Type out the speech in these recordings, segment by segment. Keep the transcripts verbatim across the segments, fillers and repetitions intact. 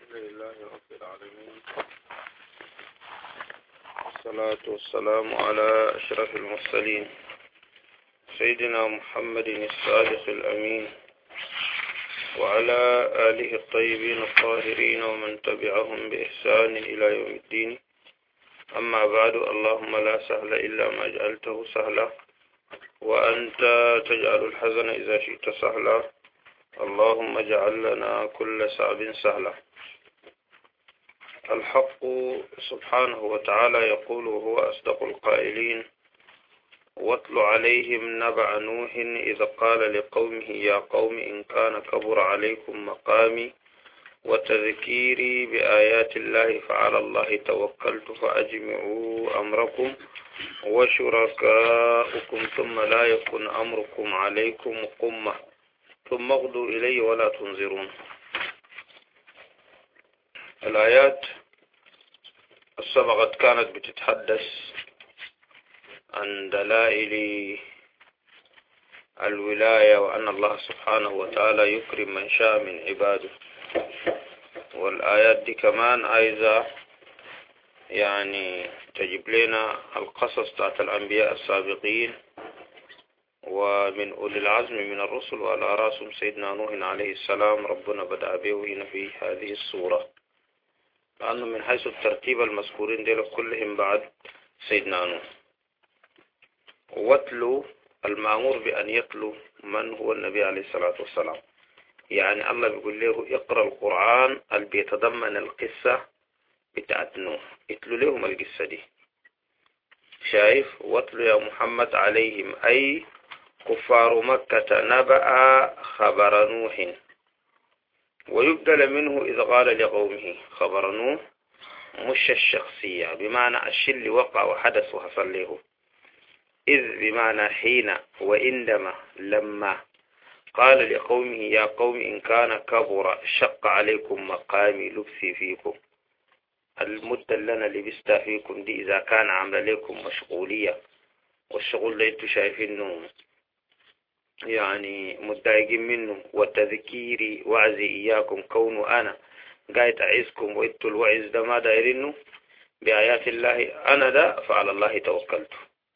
الحمد لله رب العالمين، والصلاة والسلام على أشرف المرسلين سيدنا محمد الصادق الأمين وعلى آله الطيبين الطاهرين ومن تبعهم بإحسان إلى يوم الدين. أما بعد، اللهم لا سهل إلا ما جعلته سهلا، وأنت تجعل الحزن إذا شئت سهلا. اللهم اجعل لنا كل صعب سهلا. الحق سبحانه وتعالى يقول وهو أصدق القائلين: واتل عليهم نبأ نوح إذ قال لقومه يا قوم إن كان كبر عليكم مقامي وتذكيري بآيات الله فعلى الله توكلت فأجمعوا أمركم وشركاؤكم ثم لا يكن أمركم عليكم قمة ثم اغدوا إلي ولا تنظرون. الآيات السبقت كانت بتتحدث عن دلائل الولاية وأن الله سبحانه وتعالى يكرم من شاء من عباده، والآيات دي كمان عايزة يعني تجيب لنا القصص بتاعت الأنبياء السابقين ومن أولي العزم من الرسل، وعلى رأسهم سيدنا نوح عليه السلام. ربنا بدأ به هنا في هذه السورة، لأنه من حيث الترتيب المذكورين دول كلهم بعد سيدنا نوح. واتلو المأمور بأن يتلو من هو النبي عليه الصلاة والسلام، يعني الله بيقول له اقرأ القرآن اللي بيتضمن القصة بتاعت نوح، اتلو لهم القصة دي. شايف؟ واتلو يا محمد عليهم أي كفار مكة نبأ خبر نوح، ويبدل منه إذا قال لقومه. خبر نوح مش الشخصية، بمعنى الشيء اللي وقع وحدث وحصل له. إذ بمعنى حين، وإنما لما قال لقومه يا قوم إن كان كبر شق عليكم مقامي لبثي فيكم. المدة لنا لبستا فيكم دي إذا كان عمل لكم مشغولية، والشغل اللي انتوا شايفينه يعني متضايقين منه، وتذكيري وعزي إياكم كون أنا قايت أعزكم وإنتوا الوعز ده ما دايرينه بآيات الله أنا ده فعلى الله توكلت.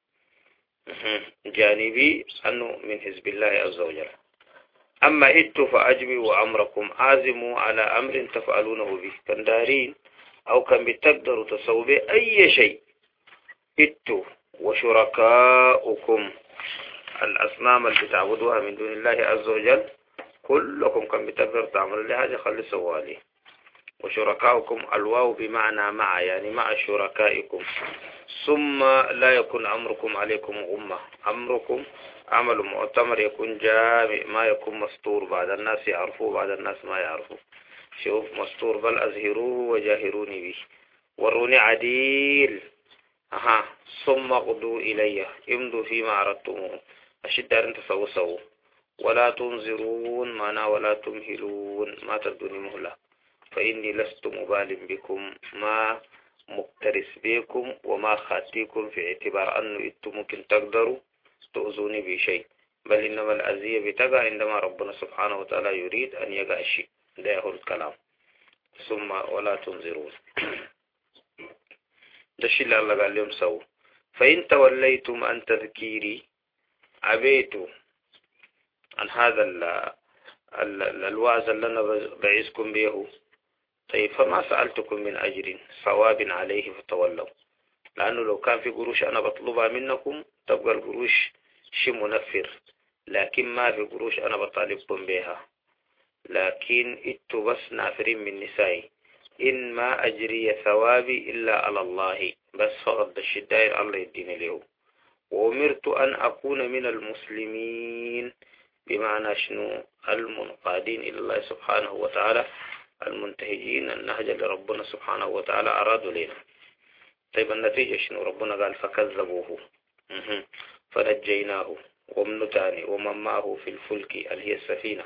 جانبي أنه من حزب الله عز وجل. أما إنتوا فأجمعوا أمركم، عازموا على أمر تفعلونه به، كان دارين أو كان بتقدروا تسووا به أي شيء. إنتوا وشركاؤكم الأصنام اللي بتعبدوها من دون الله عز وجل كلكم كان بتقدروا تعملوا لي حاجة خلي سوالي. وشركاؤكم الواو بمعنى مع، يعني مع شركائكم. ثم لا يكون أمركم عليكم غمة، أمركم عمل مؤتمر يكون جامع، ما يكون مستور بعد الناس يعرفوه بعد الناس ما يعرفوه. شوف مستور، بل أزهروه وجاهروني به، وروني عديل. أها ثم اغدوا إلي، امضوا فيما أردتموه، أشد أن تسووا سووا. ولا تنظرون معنا ولا تمهلون، ما تدوني مهلة، فإني لست مبال بكم، ما مقترس بكم وما خاتيكم في اعتبار أنه إنتم ممكن تقدروا تؤذوني بشيء، بل إنما الأذية بتقع عندما ربنا سبحانه وتعالى يريد أن يقع الشيء. ده هو الكلام. ثم ولا تنظرون ده الشيء اللي الله قال لهم سووا. فإن توليتم عن تذكيري، عبيتوا عن هذا ال ال ال الوعظ اللي أنا بعيزكم به، طيب فما سألتكم من أجر ثواب عليه فتولوا. لأنه لو كان في قروش أنا بطلبها منكم تبقى القروش شيء منفر، لكن ما في قروش أنا بطالبكم بها، لكن إتوا بس نافرين من نسائي. إن ما أجري ثوابي إلا على الله، بس فقط الشدائر الله يديني له. وأمرت أن أكون من المسلمين، بمعنى شنو؟ المنقادين إلى الله سبحانه وتعالى، المنتهجين النهج اللي ربنا سبحانه وتعالى أرادوا لنا. طيب النتيجة شنو؟ ربنا قال فكذبوه فنجيناه ومن تاني ومن معه في الفلك اللي هي السفينة.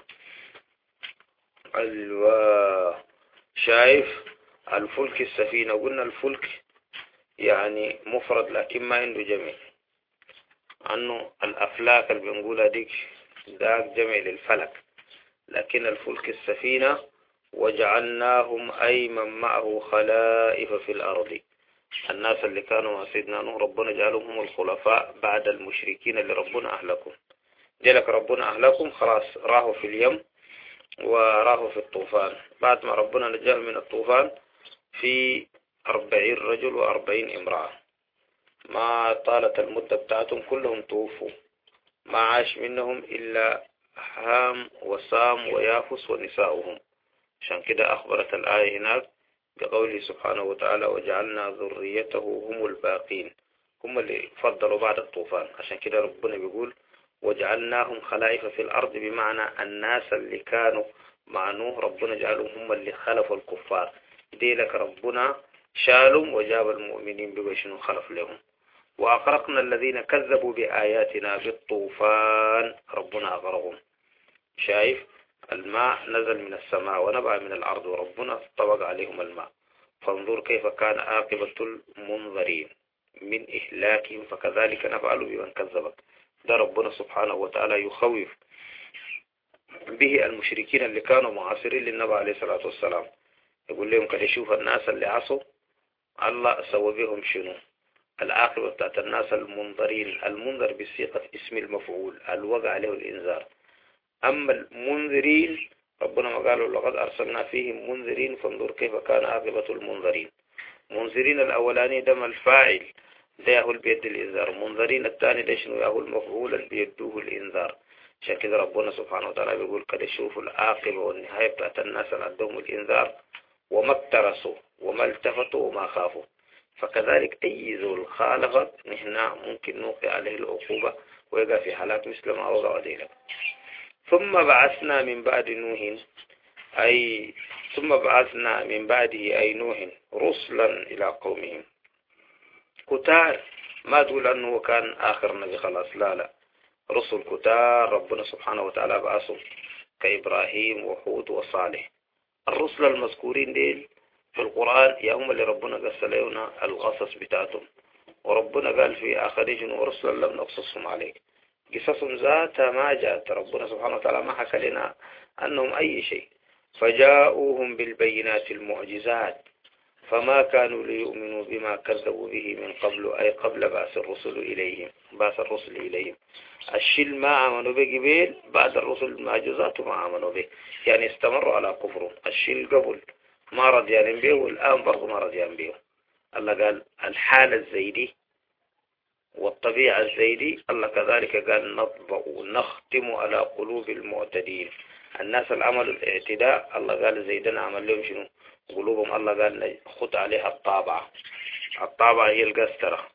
الوا شايف الفلك السفينة، قلنا الفلك يعني مفرد لكن ما عنده جمع، أنه الأفلاك اللي بنقولها ديك ده جمع للفلك، لكن الفلك السفينة وجعلناهم أي من معه خلائف في الأرض. الناس اللي كانوا مع سيدنا نوح ربنا جعلهم هم الخلفاء بعد المشركين اللي ربنا أهلكم. جلك ربنا أهلكم خلاص راحوا في اليم وراحوا في الطوفان. بعد ما ربنا نجاهم من الطوفان في أربعين رجل وأربعين امرأة، ما طالت المدة بتاعتهم كلهم توفوا، ما عاش منهم إلا هام وسام ويافس ونساؤهم. عشان كده أخبرت الآية هناك بقوله سبحانه وتعالى وجعلنا ذريته هم الباقين، هم اللي فضلوا بعد الطوفان. عشان كده ربنا بيقول وجعلناهم خلائف في الأرض، بمعنى الناس اللي كانوا مع نوح ربنا جعلهم هم اللي خلفوا الكفار. دي لك ربنا شالهم وجاب المؤمنين بقى خلف لهم. وأغرقنا الذين كذبوا بآياتنا بالطوفان، ربنا أغرقهم. شايف الماء نزل من السماء ونبع من الأرض وربنا طبق عليهم الماء. فانظر كيف كان عاقبة المنذرين من إهلاكهم، فكذلك نفعل بمن كذبك. ده ربنا سبحانه وتعالى يخوف به المشركين اللي كانوا معاصرين للنبي عليه الصلاة والسلام. يقول لهم كده شوف الناس اللي عصوا الله سوى بهم شنو العاقبة بتاعت الناس المنذرين. المنذر بصيغة اسم المفعول الوقع عليه الإنذار. أما المنذرين ربنا ما قالوا لقد أرسلنا فيهم منذرين، فانظر كيف كان عاقبة المنذرين. منذرين الأولاني دم الفاعل ده يهول بيد الإنذار، منذرين الثاني ده شنو يهول المفعول اللي بيدوه الإنذار. عشان كده ربنا سبحانه وتعالى بيقول كده شوفوا العاقبة والنهاية بتاعت الناس اللي عندهم الإنذار وما اكترسوا وما التفتوا وما خافوا. فكذلك أي ذو خالفت نحن ممكن نوقع عليه العقوبة ويقع في حالات مثل ما وقع علينا. ثم بعثنا من بعد نوح أي ثم بعثنا من بعده أي نوح رسلا إلى قومهم كتار. ما تقول أنه كان آخر نبي خلاص، لا لا، رسل كتار ربنا سبحانه وتعالى بعثوا كإبراهيم وهود وصالح. الرسل المذكورين ديل في القرآن يا هم اللي ربنا قص لنا القصص بتاعتهم. وربنا قال في آخرين ورسلا لم نقصصهم عليك، قصصهم ذاتها ما جاءت. ربنا سبحانه وتعالى ما حكى لنا أنهم أي شيء. فجاءوهم بالبينات المعجزات فما كانوا ليؤمنوا بما كذبوا به من قبل، أي قبل بعث الرسل إليهم بعث الرسل إليهم. الشيء ما آمنوا به قبل بعد الرسل المعجزات ما آمنوا به، يعني استمروا على كفرهم. الشيء قبل ما رضيان به والآن برضو ما رضيان به. الله قال الحالة الزيدي والطبيعة الزيدي. الله كذلك قال نطبع نختم على قلوب المعتدين. الناس العمل الاعتداء الله قال زيدنا عمل لهم شنو قلوبهم. الله قال خد عليها الطابعة. الطابعة هي القسطرة.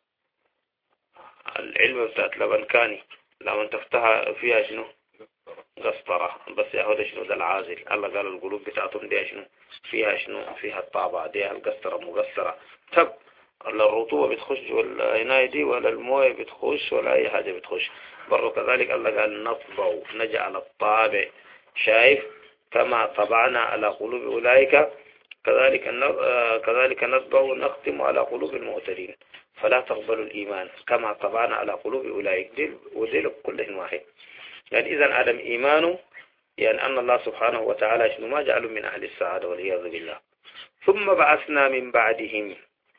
العلم بتاعت لبنكاني لما تفتحها فيها شنو قسطرة، بس ياخد شنو ده العازل. الله قال القلوب بتاعتهم دي شنو فيها شنو فيها الطابعة دي القسطرة مقسطرة. طب لا الرطوبة بتخش ولا العناية دي ولا الموية بتخش ولا أي حاجة بتخش. برضو كذلك الله قال نطبع نجعل الطابع. شايف كما طبعنا على قلوب أولئك كذلك كذلك نطبع ونختم على قلوب المعتدين فلا تقبلوا الإيمان كما طبعنا على قلوب أولئك. دي وديل كلهم واحد. يعني إذا عدم إيمانه يعني أن الله سبحانه وتعالى شنو ما جعلوا من أهل السعادة والعياذ بالله. ثم بعثنا من بعدهم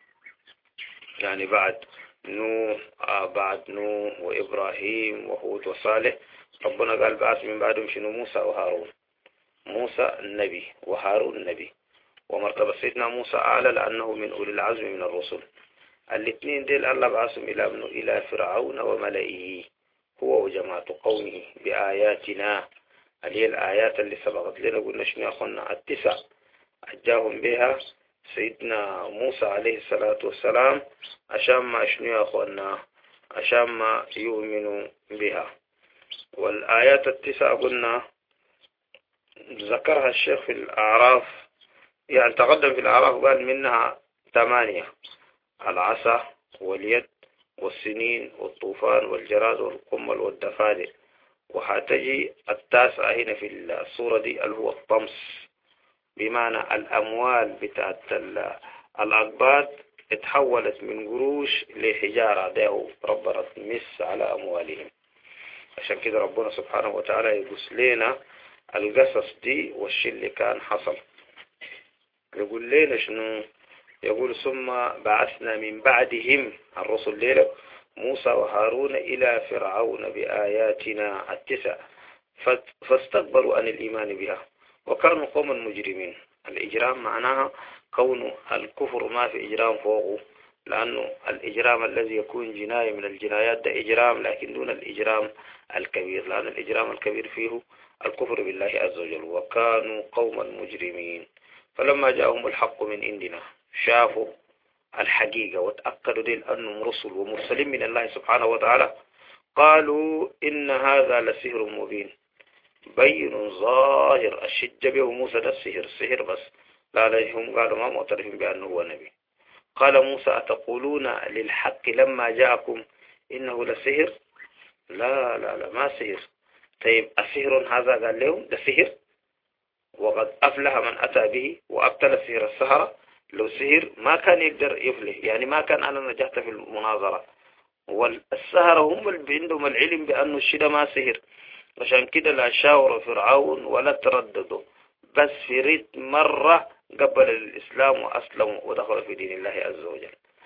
يعني بعد نوح آه بعد نوح وإبراهيم وهود وصالح ربنا قال بعث من بعدهم شنو موسى وهارون. موسى النبي وهارون النبي. ومرتبة سيدنا موسى أعلى لأنه من أولي العزم من الرسل. الاثنين ديل الله بعثهم إلى ابن إلى فرعون وملئه هو وجماعة قومه بآياتنا اللي هي الآيات اللي سبقت لنا قلنا شنو يا أخونا التسع أجاهم بها سيدنا موسى عليه الصلاة والسلام عشان ما شنو يا أخونا عشان ما يؤمنوا بها. والآيات التسع قلنا ذكرها الشيخ في الأعراف، يعني تقدم في الأعراف قال منها ثمانية: العصا واليد والسنين والطوفان والجراد والقمل والدفادع. وهتجي التاسعة هنا في الصورة دي اللي هو الطمس، بمعنى الأموال بتاعت الأقباط اتحولت من قروش لحجارة ده ربنا مس على أموالهم. عشان كده ربنا سبحانه وتعالى يقص لنا القصص دي والشيء اللي كان حصل. يقول لنا شنو؟ يقول ثم بعثنا من بعدهم الرسل ليلة موسى وهارون إلى فرعون بآياتنا التسع فاستكبروا عن الإيمان بها وكانوا قوما مجرمين. الإجرام معناها كون الكفر ما في إجرام فوقه، لأنه الإجرام الذي يكون جناية من الجنايات ده إجرام، لكن دون الإجرام الكبير، لأن الإجرام الكبير فيه الكفر بالله عز وجل. وكانوا قوما مجرمين. فلما جاءهم الحق من عندنا شافوا الحقيقة وتأكدوا دين أنهم رسل ومرسلين من الله سبحانه وتعالى، قالوا إن هذا لسحر مبين بين ظاهر. الشج به موسى ده السحر السحر بس، لا لا هم قالوا ما معترفين بأنه هو نبي. قال موسى أتقولون للحق لما جاءكم إنه لسحر؟ لا لا لا ما سحر. طيب السحر هذا قال لهم ده سحر، وقد أفلح من أتى به وأبتل سحر السحرة. لو سحر ما كان يقدر يفلح، يعني ما كان أنا نجحت في المناظرة. والسحرة هم اللي عندهم العلم بأنه الشيء ما سحر، عشان كده لا شاوروا فرعون ولا ترددوا، بس في ريت مرة قبل الإسلام وأسلموا ودخلوا في دين الله عز وجل.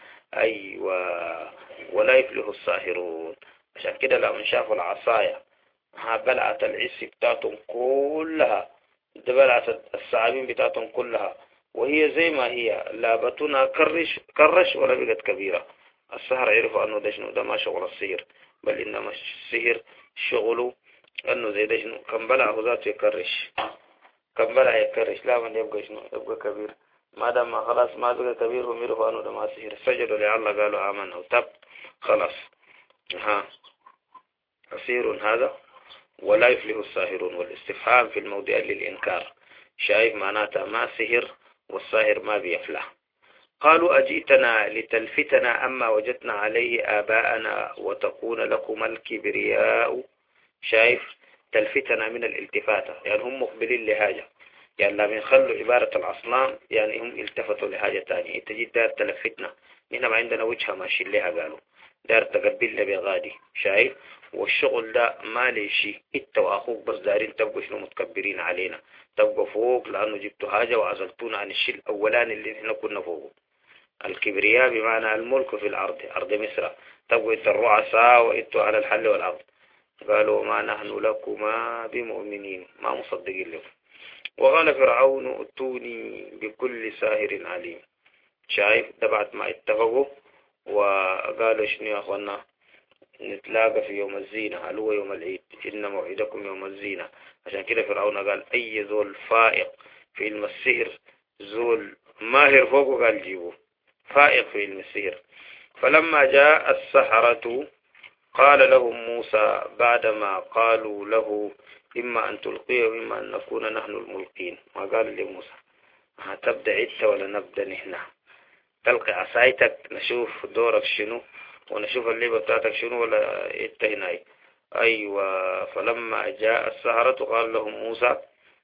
أيوة، ولا يفلح الساحرون. عشان كده لما شافوا العصاية ها بلعت العس بتاعتهم كلها، ده بلعت الثعابين بتاعتهم كلها، وهي زي ما هي لابتنا كرش كرش ولا بقت كبيرة. السحر عرفوا أنه ده شنو، ده ما شغل السحر، بل إنما السحر شغله أنه زي ده شنو، كم بلعه ذاته يكرش، كم بلع يكرش، لا من يبقى شنو، يبقى كبير. ما دام ما خلاص ما بقى كبير هم يعرفوا أنه ده ما سحر. سجدوا لله قالوا آمنا وتب خلاص. ها أسير هذا ولا يفلح الساهرون، والاستفهام في الموضع للإنكار، شايف معناتها ما سهر والساهر ما بيفلح. قالوا أجئتنا لتلفتنا أما وجدنا عليه آباءنا وتكون لكم الكبرياء. شايف تلفتنا من الالتفاتة، يعني هم مقبلين لحاجة، يعني لما يخلوا عبارة الأصنام يعني هم التفتوا لحاجة تانية. تجي دار تلفتنا، هنا ما عندنا وجهة ماشيين لها، قالوا دار تقبلنا بغادي. شايف والشغل ده ما ليشي، انت واخوك بس دارين تبقوا شنو متكبرين علينا، تبقوا فوق لانه جبتوا حاجة وعزلتونا عن الشيء الاولاني اللي احنا كنا فوقه. الكبرياء بمعنى الملك في الارض، ارض مصر، تبقوا انت الرؤساء وانتوا على الحل والعقد. قالوا ما نحن لكما بمؤمنين، ما مصدقين لكم. وقال فرعون ائتوني بكل ساهر عليم. شايف ده بعد ما اتفقوا وقالوا شنو يا اخوانا نتلاقى في يوم الزينة، هل هو يوم العيد، إن موعدكم يوم الزينة. عشان كده فرعون قال أي ذول فائق في علم السحر، ذول ماهر فوقه قال جيبوه فائق في علم السحر. فلما جاء السحرة قال لهم موسى بعدما قالوا له إما أن تلقي وإما أن نكون نحن الملقين، ما قال لموسى هتبدأ أنت ولا نبدأ نحن؟ تلقي عصايتك نشوف دورك شنو ونشوف الليبة بتاعتك شنو ولا انت هناي. أيوة. فلما جاء السحرة قال لهم موسى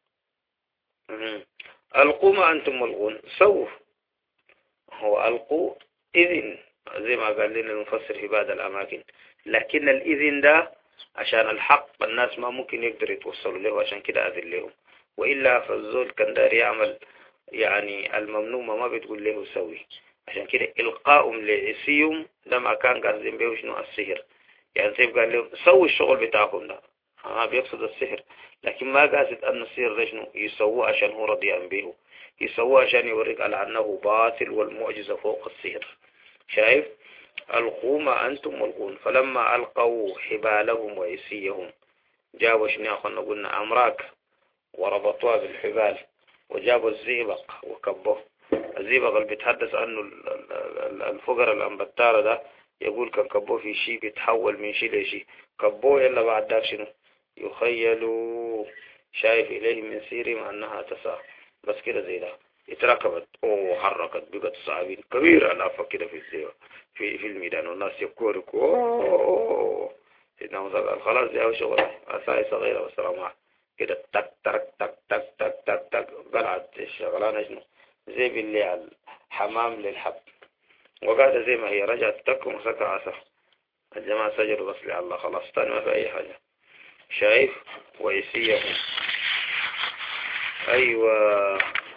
ألقوا ما أنتم ملقون، سووا. هو ألقوا إذن زي ما قال لنا المفسر في بعض الأماكن، لكن الإذن ده عشان الحق الناس ما ممكن يقدر يتوصلوا له، عشان كده أذن لهم. وإلا فالزول كان داري يعمل يعني الممنوع ما بتقول له سوي. عشان كده إلقاؤهم لعصيهم ده ما كان قاصدين به شنو السحر، يعني سيف قال لهم سووا الشغل بتاعكم ده، ها بيقصد السحر، لكن ما قاصد أن السحر ده شنو يسووه عشان هو رضي به، يسووه عشان يوريك على أنه باطل والمعجزة فوق السحر. شايف ألقوا ما أنتم ملقون. فلما ألقوا حبالهم وعصيهم جابوا شنو أخونا قلنا أمراك وربطوها بالحبال، وجابوا الزئبق وكبوه. الزئبق اللي بيتحدث عنه الفقر الأنبتارة ده يقول كان كبوه في شيء بيتحول من شيء لشيء، كبوه يلا بعد ذاك شنو يخيلوا شايف إليه من سيرهم أنها تسعى، بس كده زي ده اتركبت وحركت بقت صعبين كبيرة الأفة كده في الزيبق في في الميدان، والناس يبكورك اوه سيدنا موسى قال خلاص دي شغل عصاية صغيرة والسلام كده تك تك تك تك تك تك تك قلعت الشغلانة شنو زي باللي على الحمام للحب، وقاعدة زي ما هي رجعت تك ومسكها عصا. الجماعة سجدوا بس لله خلاص تاني ما في أي حاجة. شايف وعصيهم. أيوة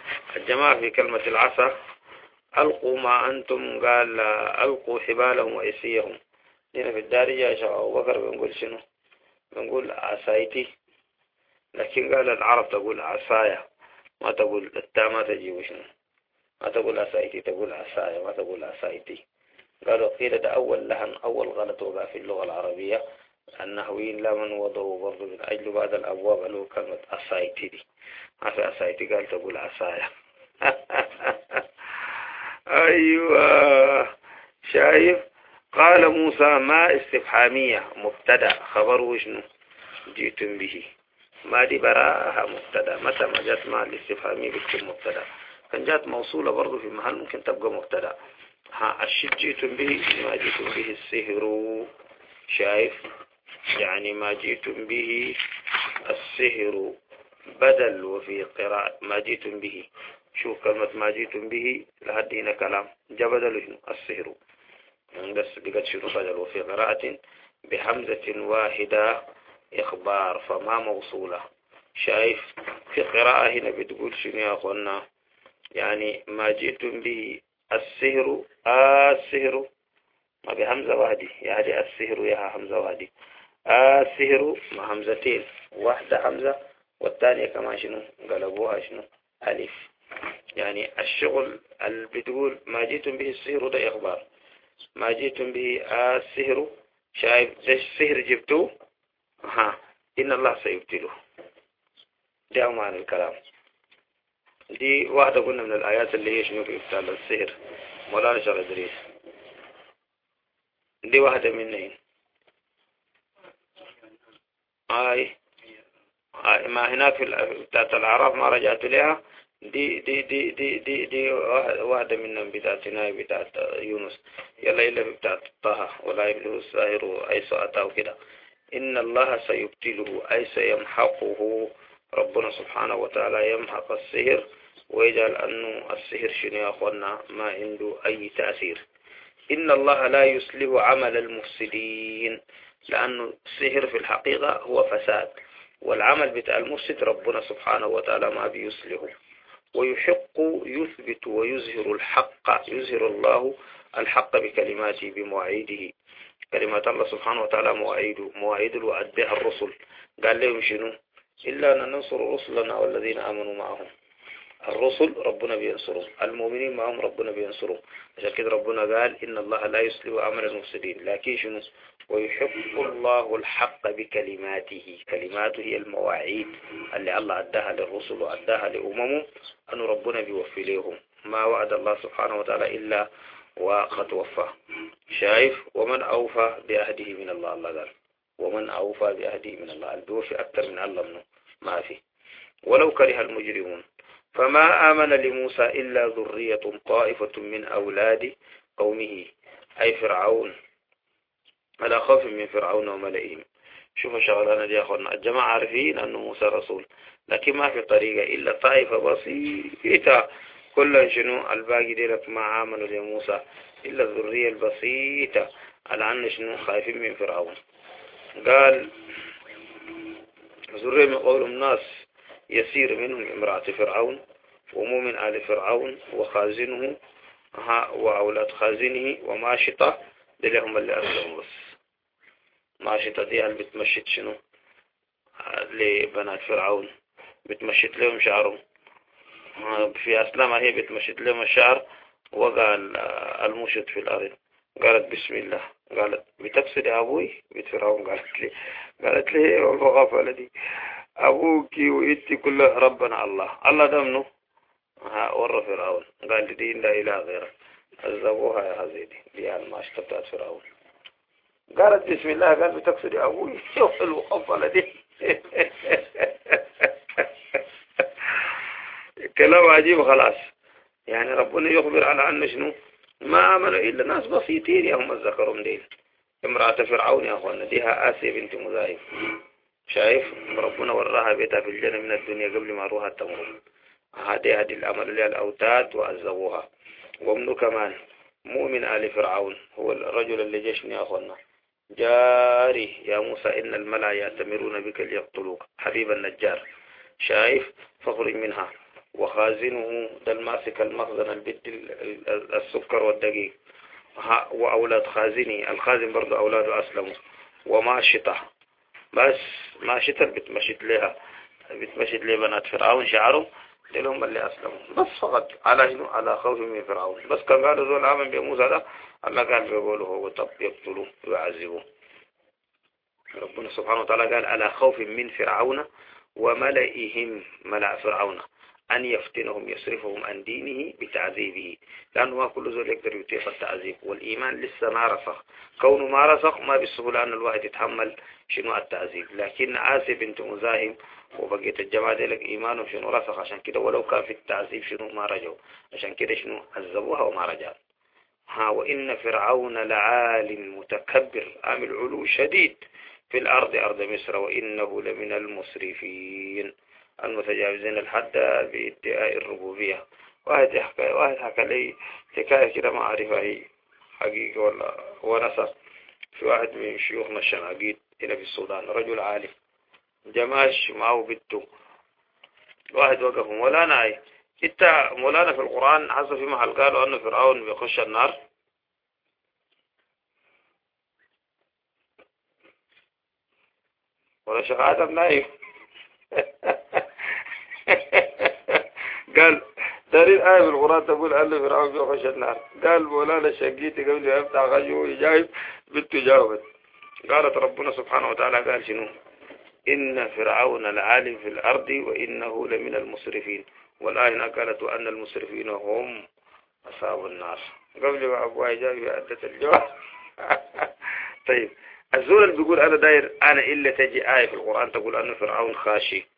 الجماعة في كلمة العصا ألقوا ما أنتم، قال ألقوا حبالهم وإسيهم. هنا في الدارجة يا شيخ أبو بكر بنقول شنو؟ بنقول عصايتي، لكن قال العرب تقول عصايا، ما تقول التاء ما تجيب شنو، ما تقول عصايتي، تقول عصايا ما تقول عصايتي. قالوا قيل ده أول لهن أول غلط وقع في اللغة العربية. النحويين لا من وضعوا برضو من أجل بعض الأبواب قالوا كلمة عصايتي دي، ما في عصايتي، قال تقول عصايا. أيوة شايف. قال موسى ما استفهامية مبتدأ خبره شنو جئتم به، ما دي براءها مبتدأ، متى ما جات مع الاستفهامية بتكون مبتدأ، كان جات موصولة برضو في محل ممكن تبقى مبتدأ. ها الشيء جئتم به ما جئتم به السحر، شايف، يعني ما جئتم به السحر بدل، وفي قراءة ما جئتم به. شوف كلمة ما جئتم به لحد هنا كلام جاء بدل شنو السحر، بس بقت شنو بدل، وفي قراءة بحمزة واحدة إخبار فما موصولة. شايف في قراءة هنا بتقول شنو يا أخوانا، يعني ما جئتم به السحر آه السحر ما بحمزة واحدة، يعني السحر يا حمزة واحدة، آه السحر مع همزتين، واحدة حمزة والثانية كمان شنو قلبوها شنو ألف. يعني الشغل اللي بتقول ما جئتم به السحر ده إخبار، ما جئتم به آه السحر، شايف ده السحر جبتوه، ها إن الله سيبتله، ده معنى الكلام. دي واحدة قلنا من الآيات اللي هي شنو في إبطال السحر، مولانا شيخ إدريس، دي واحدة منهن. آي آي ما هناك في بتاعت الأعراف ما رجعت لها، دي دي دي دي دي دي واحدة منهم بتاعتنا بتاعت يونس. يلا إلا بتاعت طه ولا يبلغ الساهر أي ساعته وكده. إن الله سيبتله أي سيمحقه، ربنا سبحانه وتعالى يمحق السحر ويجعل أنه السحر شنو يا أخوانا ما عنده أي تأثير. إن الله لا يصلح عمل المفسدين، لأنه السحر في الحقيقة هو فساد، والعمل بتاع المفسد ربنا سبحانه وتعالى ما بيصلحه. ويحق يثبت ويظهر الحق، يظهر الله الحق بكلماته بمواعيده. كلمات الله سبحانه وتعالى مواعيده، مواعيد الوعد بها الرسل، قال لهم شنو إلا أن ننصر رسلنا والذين آمنوا معهم. الرسل ربنا بينصرهم، المؤمنين معهم ربنا بينصرهم. عشان كده ربنا قال إن الله لا يصلح عمل المفسدين، لكن شنو ويحق الله الحق بكلماته. كلماته هي المواعيد اللي الله أداها للرسل وأداها لأممه، أن ربنا بيوفي لهم ما وعد الله سبحانه وتعالى إلا وقد وفاه. شايف ومن أوفى بعهده من الله، الله قال ومن أوفى بعهده من الله، البيوفي أكثر من الله منه ما في. ولو كره المجرمون فما آمن لموسى إلا ذرية طائفة من أولاد قومه، أي فرعون، على خوف من فرعون وملئهم. شوفوا شغلنا دي يا أخوانا، الجماعة عارفين أن موسى رسول، لكن ما في طريقة إلا طائفة بسيطة كل شنو الباقي ديلك ما آمنوا لموسى إلا الذرية البسيطة على أن شنو خايفين من فرعون. قال ذرية من قول الناس يسير منهم امرأة فرعون ومؤمن آل فرعون وخازنه وأولاد خازنه وماشطة، دي لهم اللي أسلموا بس. ماشطة دي اللي بتمشط شنو لبنات فرعون، بتمشط لهم شعرهم في أسلامها، هي بتمشط لهم الشعر. وقال المشط في الأرض قالت بسم الله، قالت بتقصد أبوي بيت فرعون، قالت لي قالت لي والغافة الذي أبوك وإنتي كل ربنا الله الله دمنه ها ور فرعون. قال لي دي لا إله غيره، عذبوها يا هزيدي دي الماشطة بتاعت فرعون. قالت بسم الله، قال بتقصد أبوي شوف الغافة الذي كلام عجيب خلاص. يعني ربنا يخبر على أن شنو ما آمنوا إلا ناس بسيطين يا هم الذكرهم دين. امرأة فرعون يا أخوانا ديها آسيا بنت مزاحم، شايف ربنا وراها بيتها في الجنة من الدنيا قبل ما روها التمر. هذه هذه الأمر اللي الأوتاد وعزبوها. ومنه كمان مؤمن آل فرعون هو الرجل اللي جيشني يا أخوانا جاري يا موسى إن الملأ يأتمرون بك ليقتلوك حبيب النجار، شايف فاخرج منها وخازنه ده الماسك المخزن البد السكر والدقيق، وأولاد خازني الخازن برضو أولاده أسلموا. وماشطة، بس ماشطة بتمشط لها بتمشط لها بنات فرعون شعرهم لهم اللي أسلموا بس فقط على شنو؟ على خوف من فرعون. بس كان قالوا ذو العمل بموسى ده الله قال بيقولوا هو طب يقتلوا ويعذبوا. ربنا سبحانه وتعالى قال على خوف من فرعون وملئهم، ملأ فرعون، أن يفتنهم يصرفهم عن دينه بتعذيبه، لأنه ما كل زول يقدر يطيق التعذيب، والإيمان لسه ما رسخ. كونه ما رسخ ما بالسهولة أن الواحد يتحمل شنو التعذيب. لكن عاصي بنت مزاحم وبقية الجماعة دي لك إيمانهم شنو رسخ، عشان كده ولو كان في التعذيب شنو ما رجعوا، عشان كده شنو عذبوها وما رجعوا. ها وإن فرعون لعال متكبر عامل علو شديد في الأرض أرض مصر، وإنه لمن المسرفين المتجاوزين الحد بادعاء الربوبية. واحد يحكي واحد حكى لي حكاية كده ما أعرفها هي حقيقة ولا ونسى. في واحد من شيوخنا الشناقيد هنا في السودان رجل عالم جماش معه بنته، واحد وقف مولانا أي إنت مولانا في القرآن حصل في محل قالوا أن فرعون بيخش النار؟ ولا شيخ آدم نايف قال دارين آية في القرآن تقول أن فرعون بيخش النار. قال مولانا شقيتي قبل يفتح غجو يجايب بنته جاوبت. قالت ربنا سبحانه وتعالى قال شنو؟ إن فرعون العالم في الأرض وإنه لمن المسرفين. والآية هنا قالت وأن المسرفين هم أصحاب النار. قبل ما أبوها جاوب أدت الجواب طيب الزول اللي بيقول أنا داير أنا إلا تجي آية في القرآن تقول أن فرعون خاشي.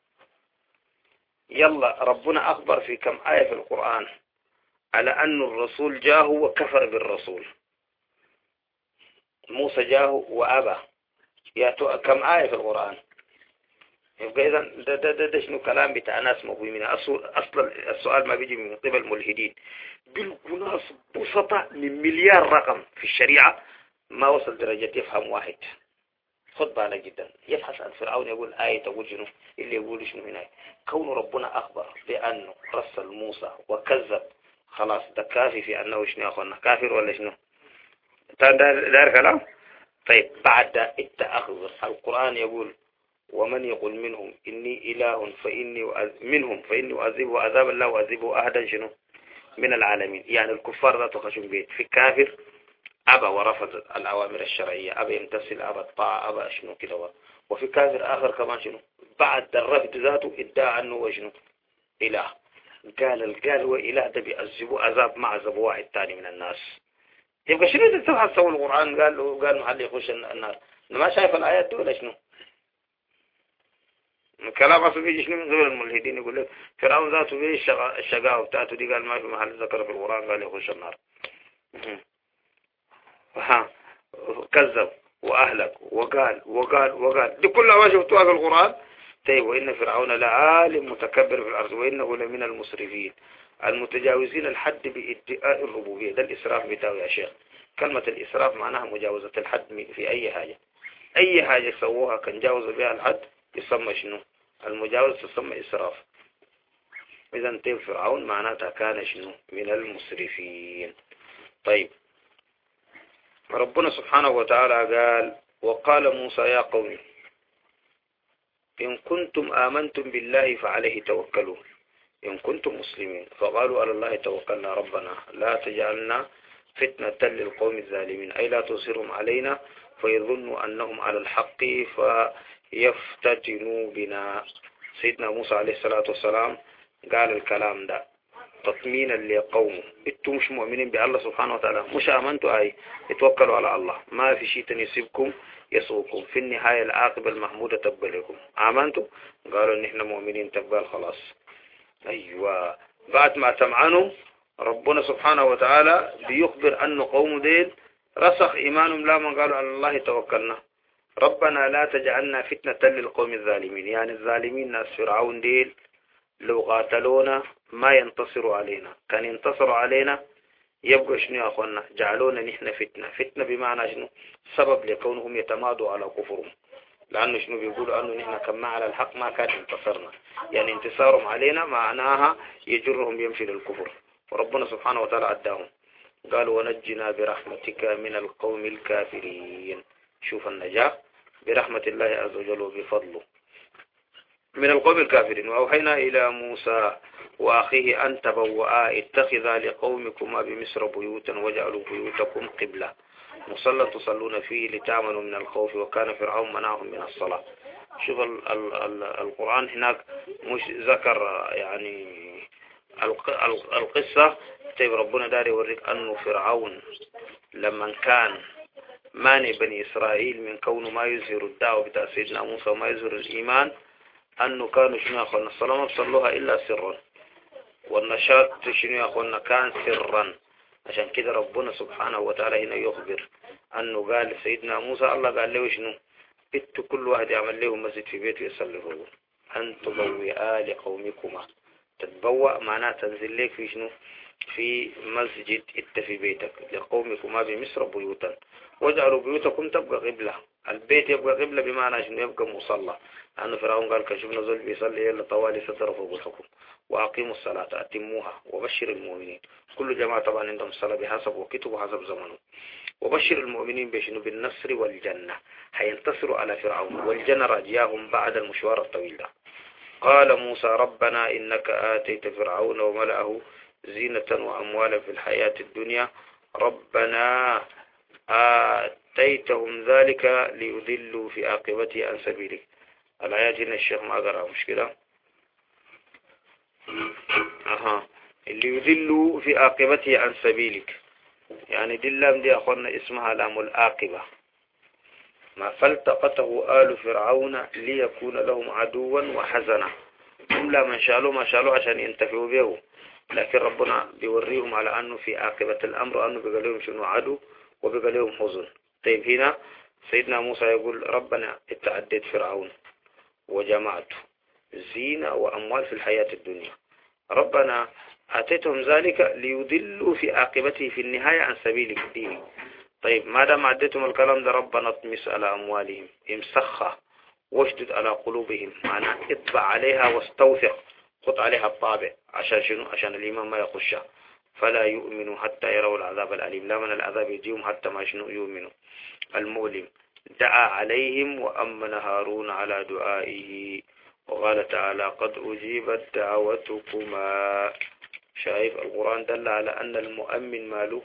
يلا ربنا أخبر في كم آية في القرآن على أن الرسول جاه وكفر بالرسول. موسى جاه وأبى. يأتوا كم آية في القرآن. يبقى إذا ده, ده, ده, ده شنو كلام بتاع ناس مفهومين. أصلا السؤال ما بيجي من قبل ملحدين بيلقوا ناس بسطة من مليار رقم في الشريعة ما وصل درجة يفهم واحد. خد بالك جدا يبحث عن فرعون يقول آية تقول شنو اللي يقول شنو هنا. كون ربنا أخبر بأنه رسل موسى وكذب خلاص ده كافي في أنه شنو يا أخوانا كافر ولا شنو؟ دار, دار كلام. طيب بعد التأخذ القرآن يقول ومن يقول منهم إني إله فإني منهم فإني أعذبه عذابا لا أعذبه أحدا شنو من العالمين. يعني الكفار لا تخشون بيت في كافر أبى ورفض الأوامر الشرعية، أبى يمتثل، أبى الطاعة، أبى شنو كده. وفي كافر آخر كمان شنو بعد الرفض ذاته ادعى أنه وشنو إله. قال القال هو إله ده بيعذبه عذاب ما عذبه واحد تاني من الناس. يبقى شنو انت تبحث سوى القرآن قال قال محل يخش النار. ما شايف الآيات دي ولا شنو؟ كلام أصلا بيجي شنو من قبل الملحدين يقول لك فرعون ذاته بيه الشقاوة بتاعته دي قال ما في محل ذكر في القرآن قال يخش النار. ها كذب وأهلك وقال وقال وقال دي كلها ما شفتوها في القرآن. طيب وإن فرعون لعالم متكبر في الأرض وإنه لمن المسرفين المتجاوزين الحد بادعاء الربوبية. ده الإسراف بتاعه يا شيخ. كلمة الإسراف معناها مجاوزة الحد في أي حاجة. أي حاجة سووها كان جاوزوا بها الحد يسمى شنو المجاوز تسمى إسراف. إذا طيب فرعون معناتها كان شنو من المسرفين. طيب ربنا سبحانه وتعالى قال وقال موسى يا قوم إن كنتم آمنتم بالله فعليه توكلوا إن كنتم مسلمين. فقالوا على الله توكلنا ربنا لا تجعلنا فتنة للقوم الظالمين أي لا تصرهم علينا فيظنوا أنهم على الحق فيفتتنوا بنا. سيدنا موسى عليه الصلاة والسلام قال الكلام ده تطمينا لقومه. انتم مش مؤمنين بالله سبحانه وتعالى مش آمنتوا أي اتوكلوا على الله ما في شيء يصيبكم يسوقكم في النهاية العاقبة المحمودة تبقى لكم. آمنتوا قالوا ان احنا مؤمنين تبقى خلاص. أيوة بعد ما تمعنوا ربنا سبحانه وتعالى بيخبر أن قوم ديل رسخ إيمانهم لا من قالوا على الله توكلنا ربنا لا تجعلنا فتنة للقوم الظالمين. يعني الظالمين ناس فرعون ديل لو قاتلونا ما ينتصروا علينا كان ينتصروا علينا يبقى شنو يا أخوانا جعلونا نحن فتنة. فتنة بمعنى شنو سبب لكونهم يتمادوا على كفرهم لأنه شنو بيقولوا أنه نحن كما على الحق ما كان انتصرنا، يعني انتصارهم علينا معناها يجرهم يمشي للكفر، وربنا سبحانه وتعالى أداهم. قال ونجنا برحمتك من القوم الكافرين. شوف النجاة برحمة الله عز وجل وبفضله من القوم الكافرين. وأوحينا إلى موسى وأخيه أن تبوأ اتخذا لقومكما بمصر بيوتا وجعلوا بيوتكم قبلة مصلى تصلون فيه لتعملوا من الخوف وكان فرعون منعهم من الصلاة. شوف ال ال ال القرآن هناك مش ذكر يعني القصة. طيب ربنا داري يوريك أنه فرعون لما كان مانع بني إسرائيل من كونه ما يظهر الدعوة بتاع سيدنا موسى وما يظهر الإيمان، أنه كانوا شنو يا أخوانا الصلاة ما بصلوها إلا سرا، والنشاط شنو يا أخوانا كان سرا. عشان كده ربنا سبحانه وتعالى هنا يخبر أنه قال سيدنا موسى الله قال له شنو بيت كل واحد يعمل له مسجد في بيته يصلي فيه. أن تبوئا لقومكما، تتبوأ معناه تنزل لك في شنو في مسجد انت في بيتك لقومكما بمصر بيوتا واجعلوا بيوتكم تبقى قبلة. البيت يبقى قبلة بمعنى شنو يبقى مصلى، لأنه فرعون قال كشوف نزل بيصلي إلا طوالي ستر فوقكم وأقيموا الصلاة أتموها وبشر المؤمنين. كل جماعة طبعا عندهم الصلاة بحسب وقته وحسب زمنه. وبشر المؤمنين بشنو بالنصر والجنة، هينتصروا على فرعون والجنة راجياهم بعد المشوار الطويل ده. قال موسى ربنا إنك آتيت فرعون وملأه زينة وأموالا في الحياة الدنيا ربنا آتيتهم ذلك ليذلوا في عاقبته عن سبيلك. الآيات هنا الشيخ ما قرأ مشكلة. أها اللي يذلوا في عاقبته عن سبيلك، يعني دي اللام دي أخونا اسمها لام العاقبة. ما فالتقطه آل فرعون ليكون لهم عدوا وحزنا. هم لا من شالوا ما شالوا عشان ينتفعوا به، لكن ربنا بيوريهم على أنه في عاقبة الأمر أنه بيقى لهم شنو عدو وبيقى لهم حزن. طيب هنا سيدنا موسى يقول ربنا اتعدت فرعون وجماعته زينة وأموال في الحياة الدنيا، ربنا أتيتهم ذلك ليضلوا في عاقبته في النهاية عن سبيل الدين. طيب ما دام عدتهم الكلام ده ربنا اطمس على أموالهم امسخها واشدد على قلوبهم، معناه اطبع عليها واستوثق، خط عليها الطابع عشان شنو عشان الإيمان ما يخشها، فلا يؤمنوا حتى يروا العذاب الأليم. لا من العذاب يجيهم حتى ما شنو يؤمنوا. المؤلم دعا عليهم وأمن هارون على دعائه وقال تعالى قد أجيبت دعوتكما. شايف القرآن دل على أن المؤمن ماله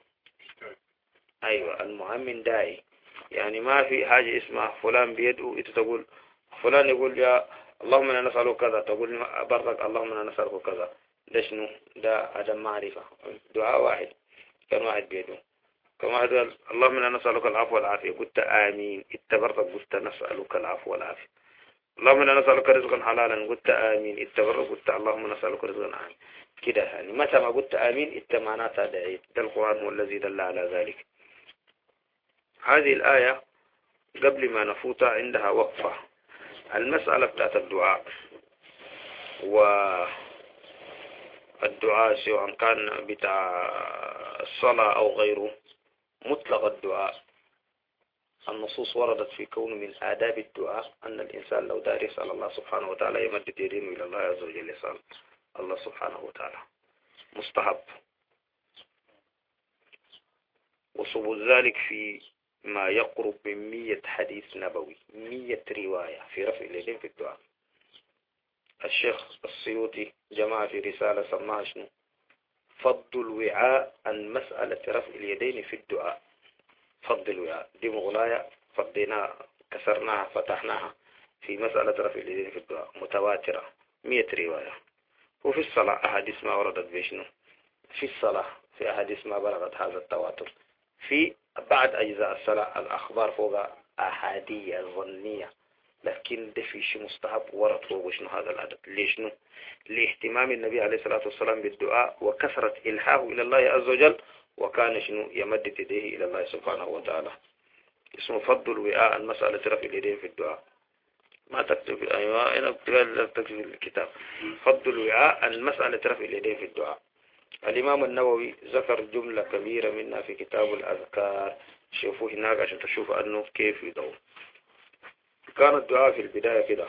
أيوة المؤمن داعي، يعني ما في حاجة اسمها فلان بيدعو انت تقول فلان يقول يا اللهم انا نسألك كذا تقول برضك اللهم انا نسألك كذا. ده شنو ده عدم معرفة. دعاء واحد كان واحد بيدعو، كان واحد قال اللهم انا نسألك العفو والعافية قلت آمين انت برضك قلت نسألك العفو والعافية. اللهم انا نسألك رزقا حلالا قلت آمين انت برضك قلت اللهم نسألك رزقا آمين كده. يعني متى ما قلت آمين انت معناتها دعيت. ده القرآن هو الذي دل على ذلك. هذه الآية قبل ما نفوت عندها وقفة. المسألة بتاعت الدعاء، والدعاء سواء كان بتاع الصلاة أو غيره مطلق الدعاء، النصوص وردت في كون من آداب الدعاء أن الإنسان لو دار يسأل الله سبحانه وتعالى يمدد يديه إلى الله عز وجل يسأل الله سبحانه وتعالى مستحب. وصبوا ذلك في ما يقرب من مية حديث نبوي، مية رواية في رفع اليدين في الدعاء. الشيخ السيوطي جمع في رسالة سماها شنو فض الوعاء عن مسألة رفع اليدين في الدعاء. فض الوعاء دي مغلاية فضيناها كسرناها فتحناها في مسألة رفع اليدين في الدعاء متواترة مية رواية. وفي الصلاة أحاديث ما وردت بشنو في الصلاة في أحاديث ما بلغت هذا التواتر. في بعد أجزاء الصلاة الأخبار فوق أحادية ظنية، لكن ده في شيء مستحب ورد فوق شنو هذا الأدب. ليش نو لاهتمام النبي عليه الصلاة والسلام بالدعاء وكثرة إلحاه إلى الله عز وجل، وكان شنو يمدد يديه إلى الله سبحانه وتعالى. اسمه فضل الوعاء المسألة رفع اليدين في الدعاء. ما تكتب أيوة أنا تكتب في الكتاب فضل الوعاء المسألة رفع اليدين في الدعاء. الإمام النووي ذكر جملة كبيرة منها في كتاب الأذكار، شوفوا هناك عشان تشوفوا أنه كيف يدور. كان الدعاء في البداية كده.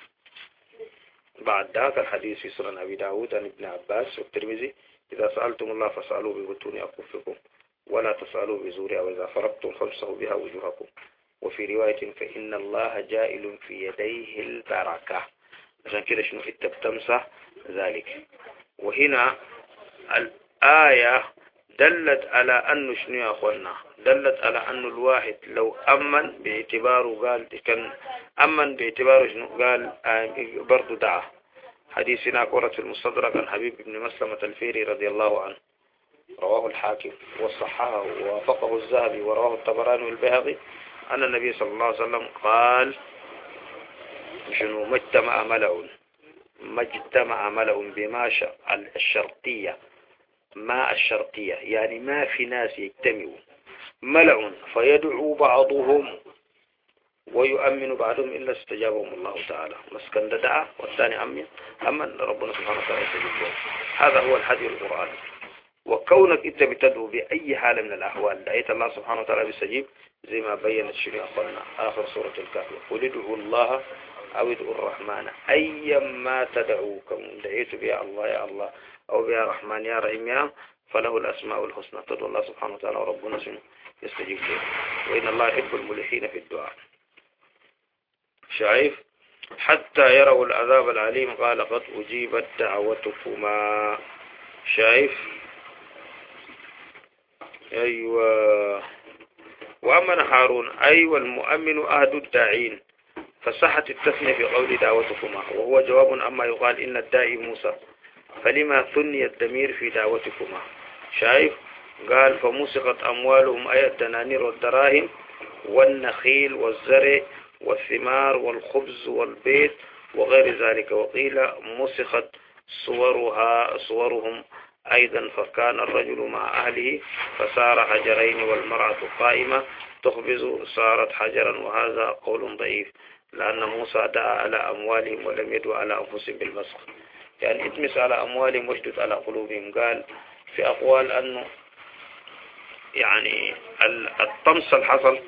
بعد ذاك الحديث في سنن أبي داود عن ابن عباس والترمذي: إذا سألتم الله فاسألوا ببطون أكفكم ولا تسألوا بزورها، وإذا فرقتم فامسحوا بها وجوهكم. وفي رواية: فإن الله جائل في يديه البركة. عشان كده شنو انت بتمسح ذلك. وهنا الآية دلت على أنه شنو يا أخوانا، دلت على أنه الواحد لو أمن باعتباره قال كان أمن باعتباره شنو قال برضو دعا. حديثنا قرأت في المستدرك عن حبيب بن مسلمة الفيري رضي الله عنه، رواه الحاكم وصححه ووافقه الذهبي ورواه الطبراني والبيهقي، أن النبي صلى الله عليه وسلم قال شنو: ما اجتمع ملأ ما اجتمع ملأ بما الشرطية، ما الشرطية يعني ما في ناس يجتمعوا ملأ فيدعو بعضهم ويؤمن بعضهم إلا استجابهم الله تعالى. مسكن دعا والثاني أمن أمن ربنا سبحانه وتعالى يستجيب له. هذا هو الحديث القرآني. وكونك انت بتدعو بأي حال من الأحوال دعيت الله سبحانه وتعالى بيستجيب، زي ما بيّنت شنو أخواننا آخر سورة الكهف: قل ادعوا الله أو ادعوا الرحمن أيما تدعوا، كم دعيت بيا الله يا الله أو بيا رحمن يا رحيم يا فله الأسماء الحسنى. تدعو الله سبحانه وتعالى وربنا شنو يستجيب له. وإن الله يحب الملحين في الدعاء. شايف؟ حتى يروا العذاب العليم قال: قد أجيبت دعوتكما. شايف؟ أيوة. وأمن هارون أيوة المؤمن أهد الداعين، فصحت التثنية في قول دعوتكما، وهو جواب أما يقال إن الداعي موسى، فلما ثني الضمير في دعوتكما. شايف؟ قال: فمسقت أموالهم أي الدنانير والدراهم والنخيل والزرع والثمار والخبز والبيت وغير ذلك. وقيل مسخت صورها صورهم أيضا، فكان الرجل مع أهله فصار حجرين والمرأة قائمة تخبز صارت حجرا، وهذا قول ضعيف لأن موسى دعا على أموالهم ولم يدعو على أنفسهم بالمسخ، يعني اتمس على أموالهم واشدد على قلوبهم. قال في أقوال أنه يعني الطمس الحصل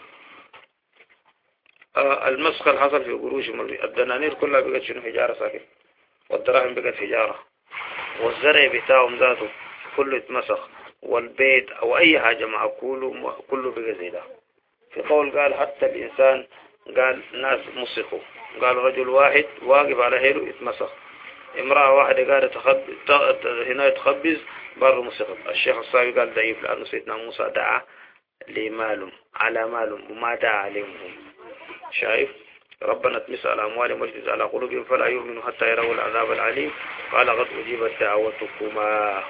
المسخ الحصل في قروشهم، الدنانير كلها بقت شنو حجارة ساكن، والدراهم بقت حجارة، والزرع بتاعهم ذاته كله اتمسخ، والبيت أو أي حاجة مع كله كله بقى زي ده. في قول قال حتى الإنسان قال ناس مسخوا، قال رجل واحد واقف على هيله اتمسخ، امرأة واحدة قالت تخب... هنا تخبز بره مسخت. الشيخ الصاوي قال ضعيف لأنه سيدنا موسى دعا لمالهم على مالهم وما دعا عليهم. شايف؟ ربنا اتمس على أموالهم واجلس على قلوبهم فلا يؤمنوا حتى يروا العذاب العليم قال: قد أجيبت دعوتكما.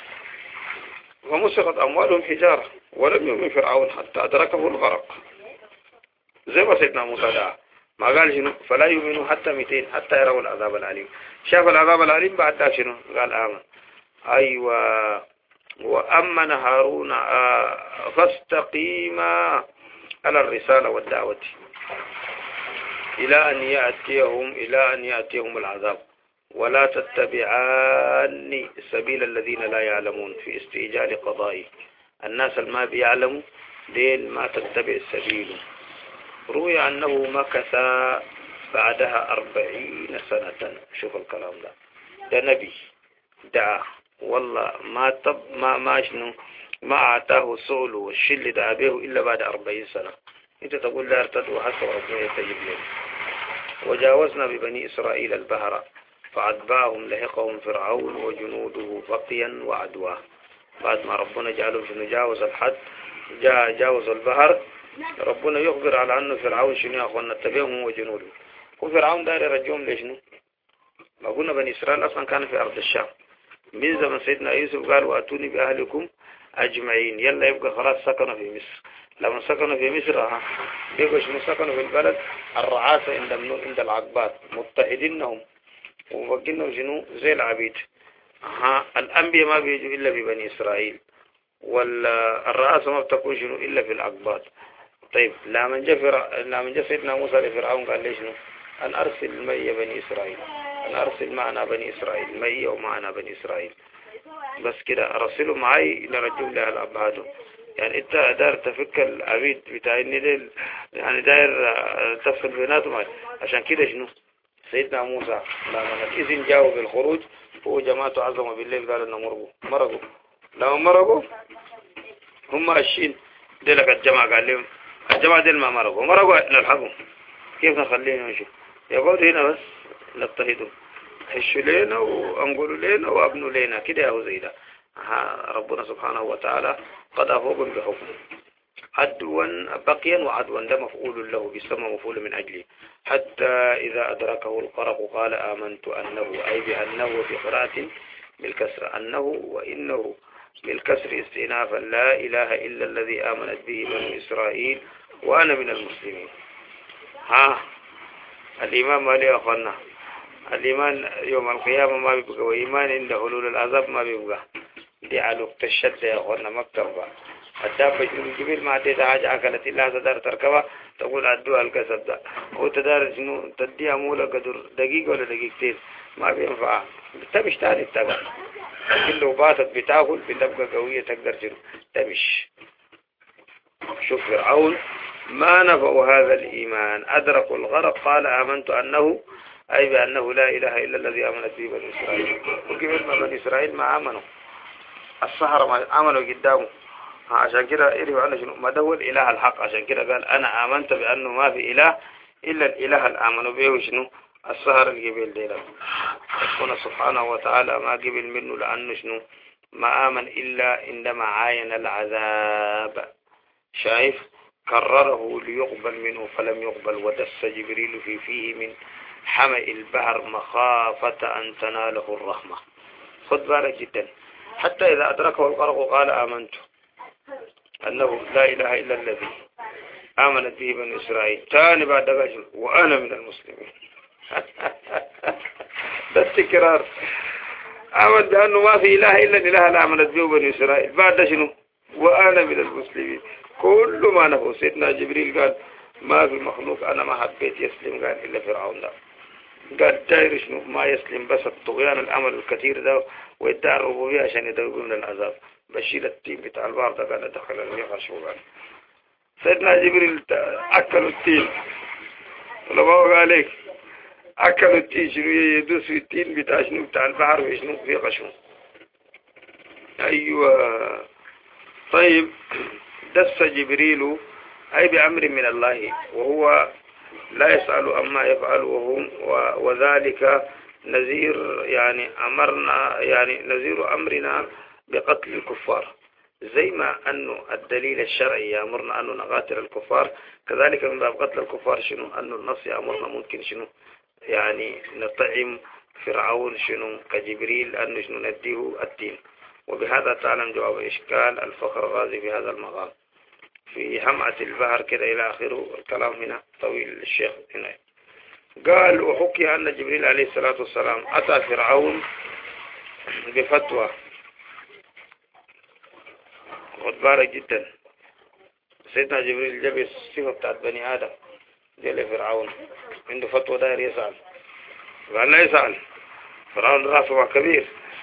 ومسخت أموالهم حجارة ولم يؤمن فرعون حتى أدركه الغرق، زي ما سيدنا موسى دعا. ما قال شنو؟ فلا يؤمنوا حتى مئتين حتى يروا العذاب العليم. شاف العذاب العليم بعد ذلك شنو؟ قال آمن. أيوة. وأمن هارون فاستقيما على الرسالة والدعوة إلى أن يأتيهم إلى أن يأتيهم العذاب، ولا تتبعان سبيل الذين لا يعلمون في استئجال قضائه. الناس ما بيعلموا دين ما تتبع السبيل. روي أنه مكث بعدها أربعين سنة. شوف الكلام ده، ده نبي دعا والله ما طب ما ما شنو ما أعطاه سؤل والشل دعا به إلا بعد أربعين سنة. أنت تقول لا ارتدوا حتى ربنا يستجيب لهم. وجاوزنا ببني إسرائيل البحر فأتبعهم لحقهم فرعون وجنوده بقيا وعدوا. بعد ما ربنا جعلهم شنو جاوز الحد جا جاوز البحر، ربنا يخبر على أنه فرعون شنو يا أخوانا اتبعهم وجنوده. وفرعون داير يرجعهم لشنو؟ ما قلنا بني إسرائيل أصلا كان في أرض الشام من زمن سيدنا يوسف قال: وأتوني بأهلكم أجمعين. يلا يبقى خلاص سكنوا في مصر. لما سكنوا في مصر بيبقى شنو سكنوا في البلد الرعاسة عند عند العقبات مضطهدينهم وبقينهم شنو زي العبيد. ها الأنبياء ما بيجوا إلا في بني إسرائيل، والرئاسة ما بتكون شنو إلا في العقبات. طيب لما جاء فرع... لما جاء سيدنا موسى لفرعون قال لي شنو؟ أن أرسل معي بني إسرائيل، أن أرسل معنا بني إسرائيل، معي ومعنا بني إسرائيل. بس كده أرسلوا معي إلى رجل لها الأبهات. يعني انت داير تفك العبيد بتاع النيل، يعني داير تفصل بيناتهم. عشان كده شنو سيدنا موسى لما الإذن جاءوا بالخروج هو جماعته عظموا بالليل قالوا انه مرقوا مرقوا لما مرقوا هم عشرين ديلك الجماعة قال لهم الجماعة ديل ما مرقوا مرقوا نلحقهم كيف نخليهم يمشوا؟ يقول هنا بس نضطهدوا هشوا لنا وانقلوا لنا وابنوا لنا كده يا هو زي ده. ربنا سبحانه وتعالى قد أفوق بحكم عدوا بقيا وعدوا ده مفعول له بيسمى مفعول من أجله. حتى إذا أدركه الغرق قال آمنت أنه أي بأنه في قراءة بالكسر أنه وإنه بالكسر استئنافا لا إله إلا الذي آمنت به بنو إسرائيل وأنا من المسلمين. ها الإيمان ما لي أخوانا الإيمان يوم القيامة ما بيبقى وإيمان عند حلول العذاب ما بيبقى دي على الشدة يا أخوانا ما بتربى. الدابة الجبيل ما تيجي حاجة أكلت الله تدار تركبها تقول عدوها الكسب ده وتدار شنو تديها مولة قدر دقيقة ولا دقيقتين ما بينفع تمش تاني تقع لكن لو باتت بتاكل بتبقى قوية تقدر شنو تمش. شوف فرعون ما نفعوا هذا الإيمان أدركوا الغرق قال آمنت أنه أي بأنه لا إله إلا الذي آمنت به بني إسرائيل. وكيف ما بني إسرائيل ما آمنوا السحرة ما آمنوا قدامه عشان كده يريوا أنه شنو ما ده الإله الحق. عشان كده قال أنا آمنت بأنه ما في إله إلا الإله الآمنوا به شنو السهر الجبيل ديلا. ربنا سبحانه وتعالى ما قبل منه لأنه شنو ما آمن إلا عندما عاين العذاب. شايف كرره ليقبل منه فلم يقبل ودس جبريل في فيه من حمأ البحر مخافة أن تناله الرحمة. خد بالك جدا. حتى إذا أدركه الغرق قال آمنت أنه لا إله إلا الذي آمنت به بني إسرائيل ثاني بعد ذلك وأنا من المسلمين. ده التكرار آمن بأنه ما في إله إلا الإله اللي آمنت به بني إسرائيل بعد شنو وأنا من المسلمين. كل ما نفو سيدنا جبريل قال ما في مخلوق أنا ما حبيت يسلم قال إلا فرعون ده. قال داير شنو ما يسلم بس الطغيان الأمل الكثير ده ويدعي الربوبية عشان يدوقوا من العذاب. بشيل التين بتاع البار ده قال دخل الميقع شو قال سيدنا جبريل أكلوا التين ولا ما هو قال لك أكلوا التين شنو يدوس في التين بتاع شنو بتاع البحر وشنو في قشو. أيوة طيب دس جبريل أي بأمر من الله وهو لا يسأل أما يفعل وهم وذلك نذير يعني أمرنا يعني نذير أمرنا بقتل الكفار. زي ما أنه الدليل الشرعي يأمرنا أنه نقاتل الكفار كذلك من باب قتل الكفار شنو أنه النص يأمرنا ممكن شنو يعني نطعم فرعون شنو كجبريل أنه شنو نديه الدين. وبهذا تعلم جواب إشكال الفخر الرازي في هذا المقام في حمعة البحر كده إلى آخره. الكلام هنا طويل الشيخ هنا قال وحكي أن جبريل عليه الصلاة والسلام أتى فرعون بفتوى. خد بالك جدا سيدنا جبريل جاب الصفة بتاعت بني آدم جاء فرعون عنده فتوى داير يسأل قال لا يسأل فرعون راسه كبير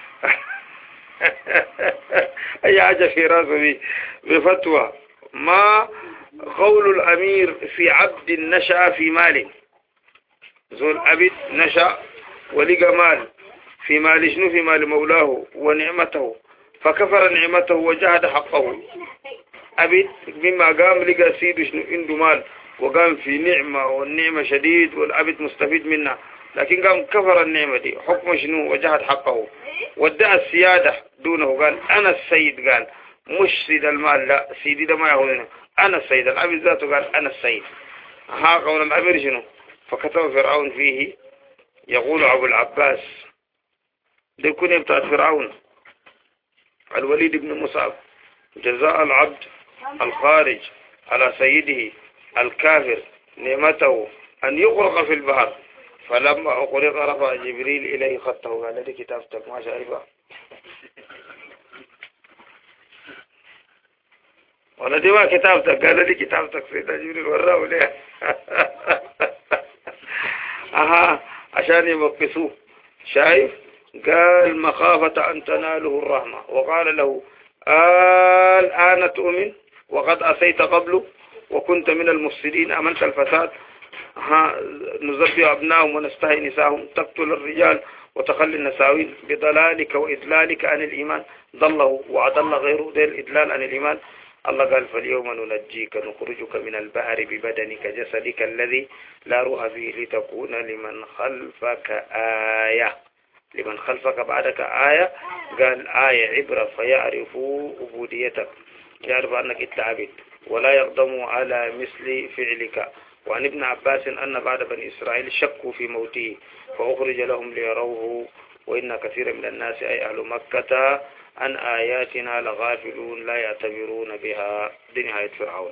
أي حاجة في راسه بفتوى. ما قول الأمير في عبد نشأ في مال زول عبد نشأ ولقى مال في مال شنو في مال مولاه ونعمته فكفر نعمته وجهد حقه. عبد مما قام لقى سيده شنو عنده مال وقام في نعمة والنعمة شديد والعبد مستفيد منها لكن قام كفر النعمة دي حكم شنو وجهد حقه وادعى السيادة دونه قال أنا السيد قال مش سيد المال لا سيدي ده ما يهودنا أنا السيد. العبد ذاته قال أنا السيد. ها قول الأمير شنو فكتب فرعون فيه يقول أبو العباس ده يكون بتاعت فرعون الوليد بن مصعب جزاء العبد الخارج على سيده الكافر نعمته أن يغرق في البحر فلما أغرق رفع جبريل إليه خطه قال لي كتابتك ما شايفها ولا دي ما كتابتك قال لي كتابتك سيدنا جبريل وراه ليه أها عشان يمقصوه. شايف قال مخافة أن تناله الرحمة وقال له الآن تؤمن وقد أسيت قبل وكنت من المفسدين أمنت الفساد. ها نذبح أبنائهم ونستحيي نساءهم تقتل الرجال وتخلي النساوين بضلالك وإذلالك عن الإيمان ضله وأضل غيره ذي الإدلال عن الإيمان. الله قال فاليوم ننجيك نخرجك من البحر ببدنك جسدك الذي لا روح فيه لتكون لمن خلفك آية. لمن خلفك بعدك آية، قال آية عبرة فيعرفوا عبوديتك، يعرف أنك اتعبت ولا يقدموا على مثل فعلك. وعن ابن عباس أن بعد بني إسرائيل شكوا في موته فأخرج لهم ليروه وإن كثير من الناس أي أهل مكة عن آياتنا لغافلون لا يعتبرون بها. دي نهاية فرعون.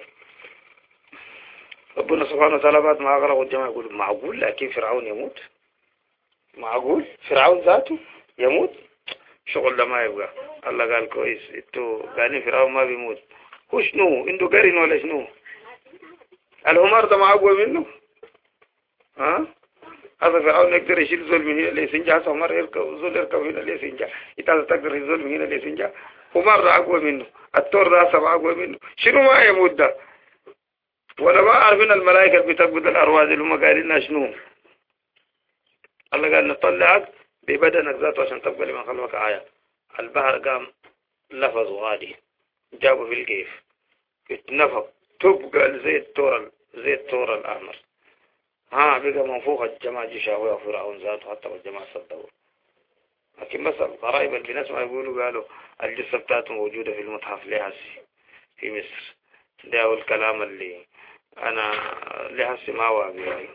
ربنا سبحانه وتعالى بعد ما أغرق الجماعة يقول معقول لكن فرعون يموت؟ معقول فرعون ذاته يموت؟ شغل لما يبقى. الله قال كويس انتو قالين فرعون ما بيموت، هو شنو عنده قرن ولا شنو؟ الحمار ده ما أقوى منه؟ ها؟ هذا فرعون يقدر يشيل زول من هنا ليسنجا، هذا حمار يركب زول يركب هنا ليسنجا، إذا تقدر يزول من هنا ليسنجا، حمار ده أقوى منه، التور ده سبع أقوى منه، شنو ما يموت ده؟ ولا ما عارفين الملائكة بتقبض الأرواح اللي هم قايلين شنو؟ الله قال نطلعك ببدنك ذاته عشان تبقى لمن خلفك آية. البحر قام لفظ عادي جابه في الكيف اتنفق تبقى زي التور زي التور الأحمر. ها بقى منفوخ الجماعة جيشاوية وفرعون ذاته حتى والجماعة صدقوا. لكن بس الغرائب اللي بنسمع يقولوا قالوا الجثة بتاعته موجودة في المتحف لهسي في مصر. ده هو الكلام اللي أنا لهسي ما واقعي.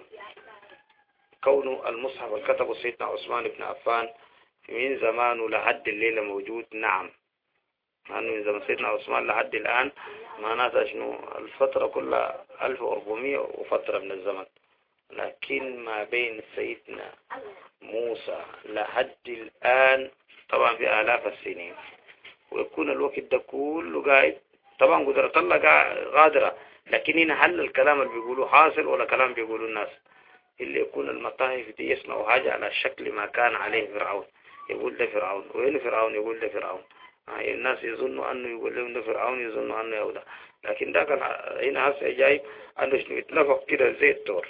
كون المصحف اللي كتبه سيدنا عثمان بن عفان من زمان لحد الليلة موجود، نعم، لأنه من زمان سيدنا عثمان لحد الآن معناتها شنو الفترة كلها ألف وأربعمية وفترة من الزمن. لكن ما بين سيدنا موسى لحد الآن طبعا في آلاف السنين، ويكون الوقت ده كله قاعد. طبعا قدرة الله غادرة، لكن هنا هل الكلام اللي بيقولوه حاصل ولا كلام بيقولوا الناس؟ اللي يكون المطاهف دي يسمعوا حاجة على شكل ما كان عليه فرعون، يقول ده فرعون، وين فرعون يقول ده فرعون. الناس يظنوا أنه يقول لهم ده فرعون، يظنوا أنه يهودا، لكن ده كان هنا هسه جايب أنه شنو يتنفق كده زي التور.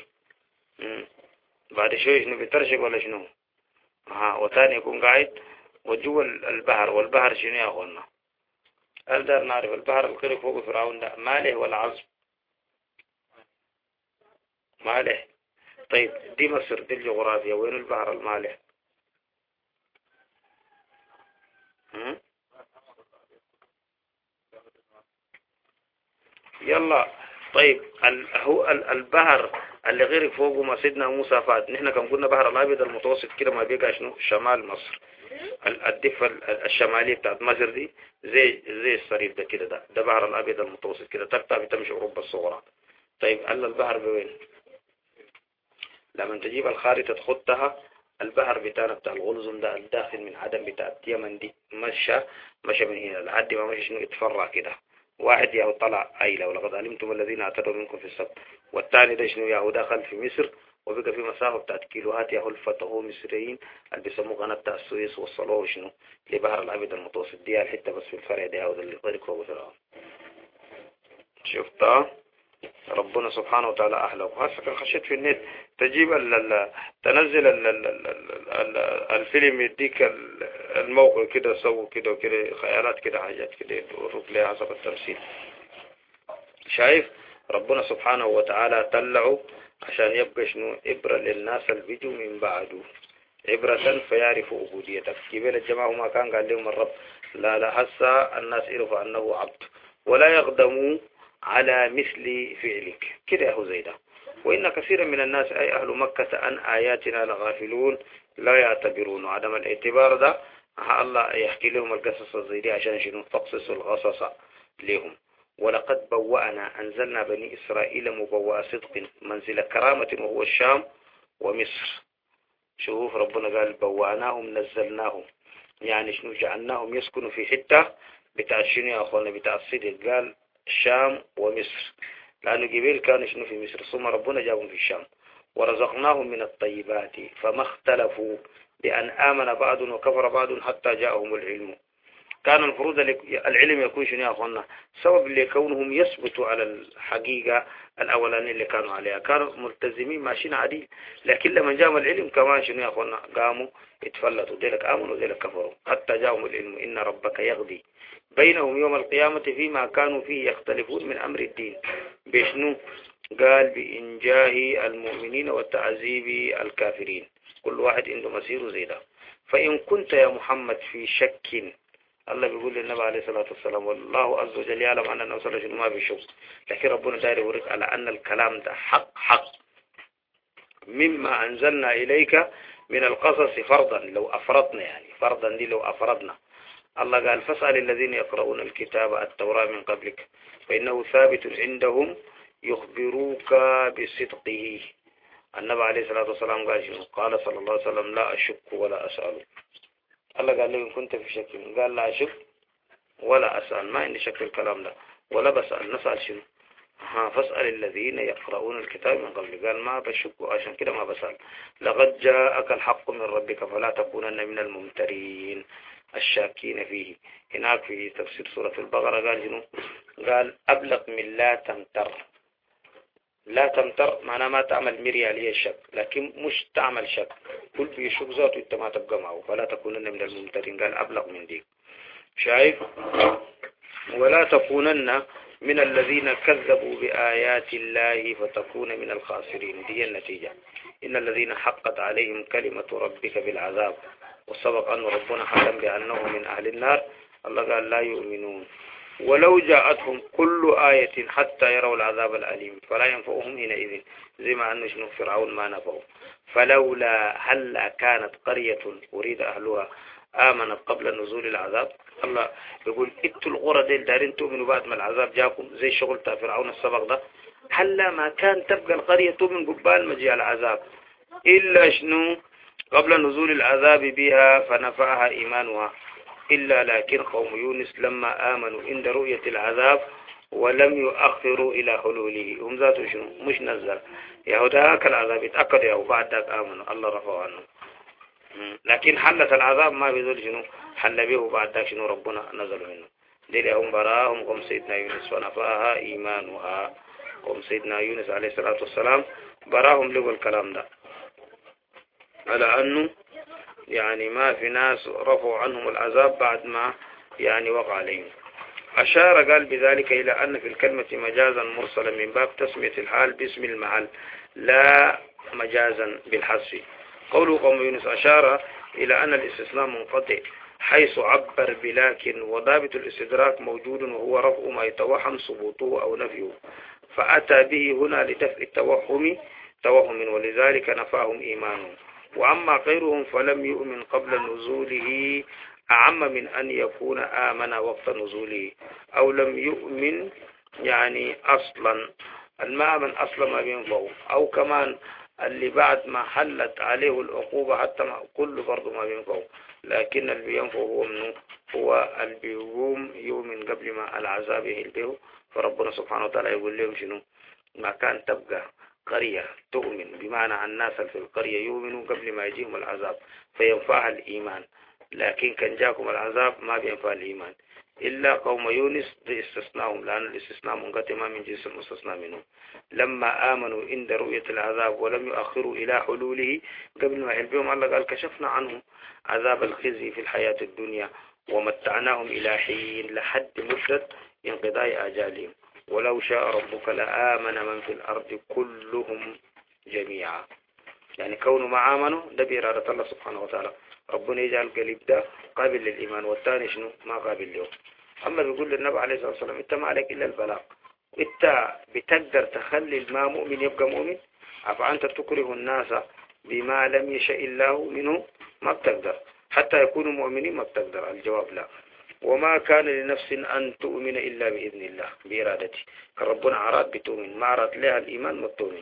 بعد شوي شنو بيترشق ولا شنو. ها وثاني يكون قاعد وجوا البحر، والبحر شنو يا أخوانا؟ هل دار نعرف البحر القري فوق فرعون ده ماله ولا عظم؟ ماله. طيب دي مصر دي الجغرافيا، وين البحر المالح؟ يلا طيب هو البحر اللي غير فوقه ما سيدنا موسى فات، نحن كم قلنا بحر الابيض المتوسط كده ما بيقع شنو شمال مصر، الضفه الشماليه بتاعت مصر دي زي زي الصريف ده كده، ده ده بحر الابيض المتوسط كده تقطع بتمشي اوروبا الصغرى. طيب هل البحر بوين؟ لما تجيب الخارطه تخطها البحر بتاعنا بتاع الغلزم ده الداخل من عدن بتاع اليمن دي مشى مشى من هنا لحد ما مشى شنو اتفرع كده. واحد ياهو طلع أيلة ولقد علمتم الذين اعتدوا منكم في السبت، والثاني ده شنو ياهو دخل في مصر وبقى في مسافة بتاعت كيلوهات ياهو الفتحوا مصريين اللي بيسموه قناة بتاع السويس وصلوه شنو لبحر الأبيض المتوسط. دي الحتة بس في الفرع ده ياهو ده اللي غيرك فوق فرعون. شفتها ربنا سبحانه وتعالى أحلى. وهسه كان خشيت في النت تجيب ال ال تنزل ال ال ال الفيلم يديك الموقع كده سووا كده وكده خيالات كده حاجات كده وروك لها حسب التمثيل. شايف ربنا سبحانه وتعالى طلعه عشان يبقى شنو عبرة للناس اللي بيجوا من بعده، عبرة فيعرفوا عبوديتك. قبل الجماعة ما كان قال لهم الرب لا لا هسه الناس يعرفوا أنه عبد ولا يقدموا على مثل فعلك كده هو زي ده. وإن كثيرا من الناس أي أهل مكة عن آياتنا لغافلون لا يعتبرون. عدم الاعتبار ده الله يحكي لهم القصص زي دي عشان شنو تقصص القصص لهم. ولقد بوأنا أنزلنا بني إسرائيل مبوأ صدق منزل كرامة وهو الشام ومصر. شوف ربنا قال بوأناهم نزلناهم، يعني شنو جعلناهم يسكنوا في حتة بتاع شنو يا أخوانا بتاع الصدق. قال الشام ومصر لأنه قبيل كانوا شنو في مصر ثم ربنا جابهم في الشام. ورزقناهم من الطيبات فما اختلفوا بأن آمن بعض وكفر بعض حتى جاءهم العلم. كان المفروض العلم يكون شنو يا أخوانا سبب لكونهم يثبتوا على الحقيقة الأولانية اللي كانوا عليها، كانوا ملتزمين ماشيين عديل، لكن لما جاءهم العلم كمان شنو يا أخوانا قاموا اتفلتوا، ذلك آمنوا ذلك كفروا، حتى جاءهم العلم إن ربك يقضي بينهم يوم القيامة فيما كانوا فيه يختلفون من أمر الدين. بشنو؟ قال بإنجاه المؤمنين وتعذيب الكافرين، كل واحد عنده مسير زي ده. فإن كنت يا محمد في شك، الله بيقول للنبي عليه الصلاة والسلام والله عز وجل يعلم أن النبي صلى الله عليه وسلم ما بيشك، لكن ربنا داير يوريك على أن الكلام ده حق حق مما أنزلنا إليك من القصص فرضا، لو أفرضنا يعني فرضا دي لو أفرضنا. الله قال فاسأل الذين يقرؤون الكتاب التوراة من قبلك فإنه ثابت عندهم يخبروك بصدقه. النبي عليه الصلاة والسلام قال شنو؟ قال صلى الله عليه وسلم لا أشك ولا أسأل. الله قال له إن كنت في شك، قال لا أشك ولا أسأل، ما عندي شك في الكلام ده ولا بسأل. نسأل شنو؟ ها فاسأل الذين يقرؤون الكتاب من قبل، قال ما بشك عشان كده ما بسأل. لقد جاءك الحق من ربك فلا تكونن من الممترين الشاكين فيه. هناك في تفسير سورة البقرة قال شنو؟ قال أبلغ من لا تمتر. لا تمتر معناه ما تعمل مريا عليه الشك، لكن مش تعمل شك، كل بيشك ذاته انت ما تبقى معه، فلا تكونن من الممترين. قال أبلغ من ديك. شايف؟ ولا تكونن من الذين كذبوا بآيات الله فتكون من الخاسرين. دي النتيجة. إن الذين حقت عليهم كلمة ربك بالعذاب وسبق أن ربنا حكم بأنه من أهل النار، الله قال لا يؤمنون ولو جاءتهم كل آية حتى يروا العذاب الأليم فلا ينفعهم حينئذ، زي ما أن شنو فرعون ما نفعوا. فلولا هلا كانت قرية أريد أهلها آمنت قبل نزول العذاب. الله يقول اتوا الغرى ديل دارين تؤمنوا بعد ما العذاب جاكم، زي شغل تاع فرعون السبق ده. هلا ما كان تبقى القرية تؤمن قبال مجيء العذاب إلا شنو قبل نزول العذاب بها فنفعها إيمانها، إلا لكن قوم يونس لما آمنوا عند رؤية العذاب ولم يؤخروا إلى حلوله. هم ذاتوا شنو مش نزل يهوداك العذاب اتأكد يا وبعد ذاك آمنوا الله رفعوا عنه، لكن حلت العذاب ما بيقول شنو حل به وبعد ذاك شنو ربنا نزل منه. دي لهم براهم قوم سيدنا يونس فنفعها إيمانها. قوم سيدنا يونس عليه الصلاة والسلام براهم لقوا الكلام ده على أنه يعني ما في ناس رفعوا عنهم العذاب بعد ما يعني وقع عليهم. أشار قال بذلك إلى أن في الكلمة مجازا مرسلا من باب تسمية الحال باسم المحل لا مجازا بالحذف. قوله قوم يونس أشار إلى أن الاستثناء منقطع حيث عبر بلكن، وضابط الاستدراك موجود وهو رفع ما يتوهم ثبوته أو نفيه، فأتى به هنا لدفع التوهم توهم ولذلك نفاهم إيمانهم. وأما غيرهم فلم يؤمن قبل نزوله أعم من أن يكون آمن وقت نزوله أو لم يؤمن يعني أصلا المآمن أصلا ما بينفعه، أو كمان اللي بعد ما حلت عليه العقوبة حتى ما كل برضه ما بينفعه، لكن اللي بينفعه هو منه هو اللي بيقوم يؤمن قبل ما العذاب يهلبه. فربنا سبحانه وتعالى يقول لهم شنو ما كان تبقى قرية تؤمن بمعنى الناس في القرية يؤمنوا قبل ما يجيهم العذاب فينفعها الإيمان، لكن كان جاكم العذاب ما بينفع الإيمان إلا قوم يونس باستثناءهم، لأن الاستثناء منقطع من جنس المستثنى منهم. لما آمنوا عند رؤية العذاب ولم يؤخروا إلى حلوله قبل ما يلبيهم، الله قال كشفنا عنهم عذاب الخزي في الحياة الدنيا ومتعناهم إلى حين لحد مدة انقضاء آجالهم ولو شاء ربك لآمن من في الأرض كلهم جميعا. يعني كونوا ما آمنوا ده بإرادة الله سبحانه وتعالى، ربنا يجعل قلب ده قابل للإيمان والثاني شنو ما قابل له. الله بيقول للنبي عليه الصلاة والسلام انت ما عليك إلا البلاغ، انت بتقدر تخلي الما مؤمن يبقى مؤمن؟ أفأنت تكره الناس بما لم يشاء الله منه؟ ما بتقدر. حتى يكونوا مؤمنين ما بتقدر. الجواب لا. وما كان لنفس أن تؤمن إلا بإذن الله بإرادتي، كربنا عراد بتؤمن ما عراد لها الإيمان ما بتؤمن.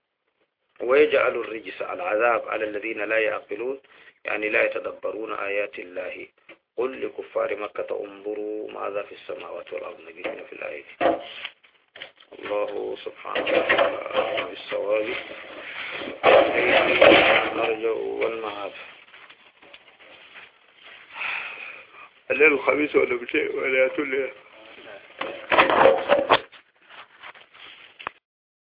ويجعل الرجس العذاب على الذين لا يعقلون يعني لا يتدبرون آيات الله. قل لكفار مكة انظروا ماذا في السماوات والأرض. نجينا في الآية. الله سبحانه وتعالى بالصواب نرجع والمعاد. الليل الخميس ولا بشيء ولا يأتوا لي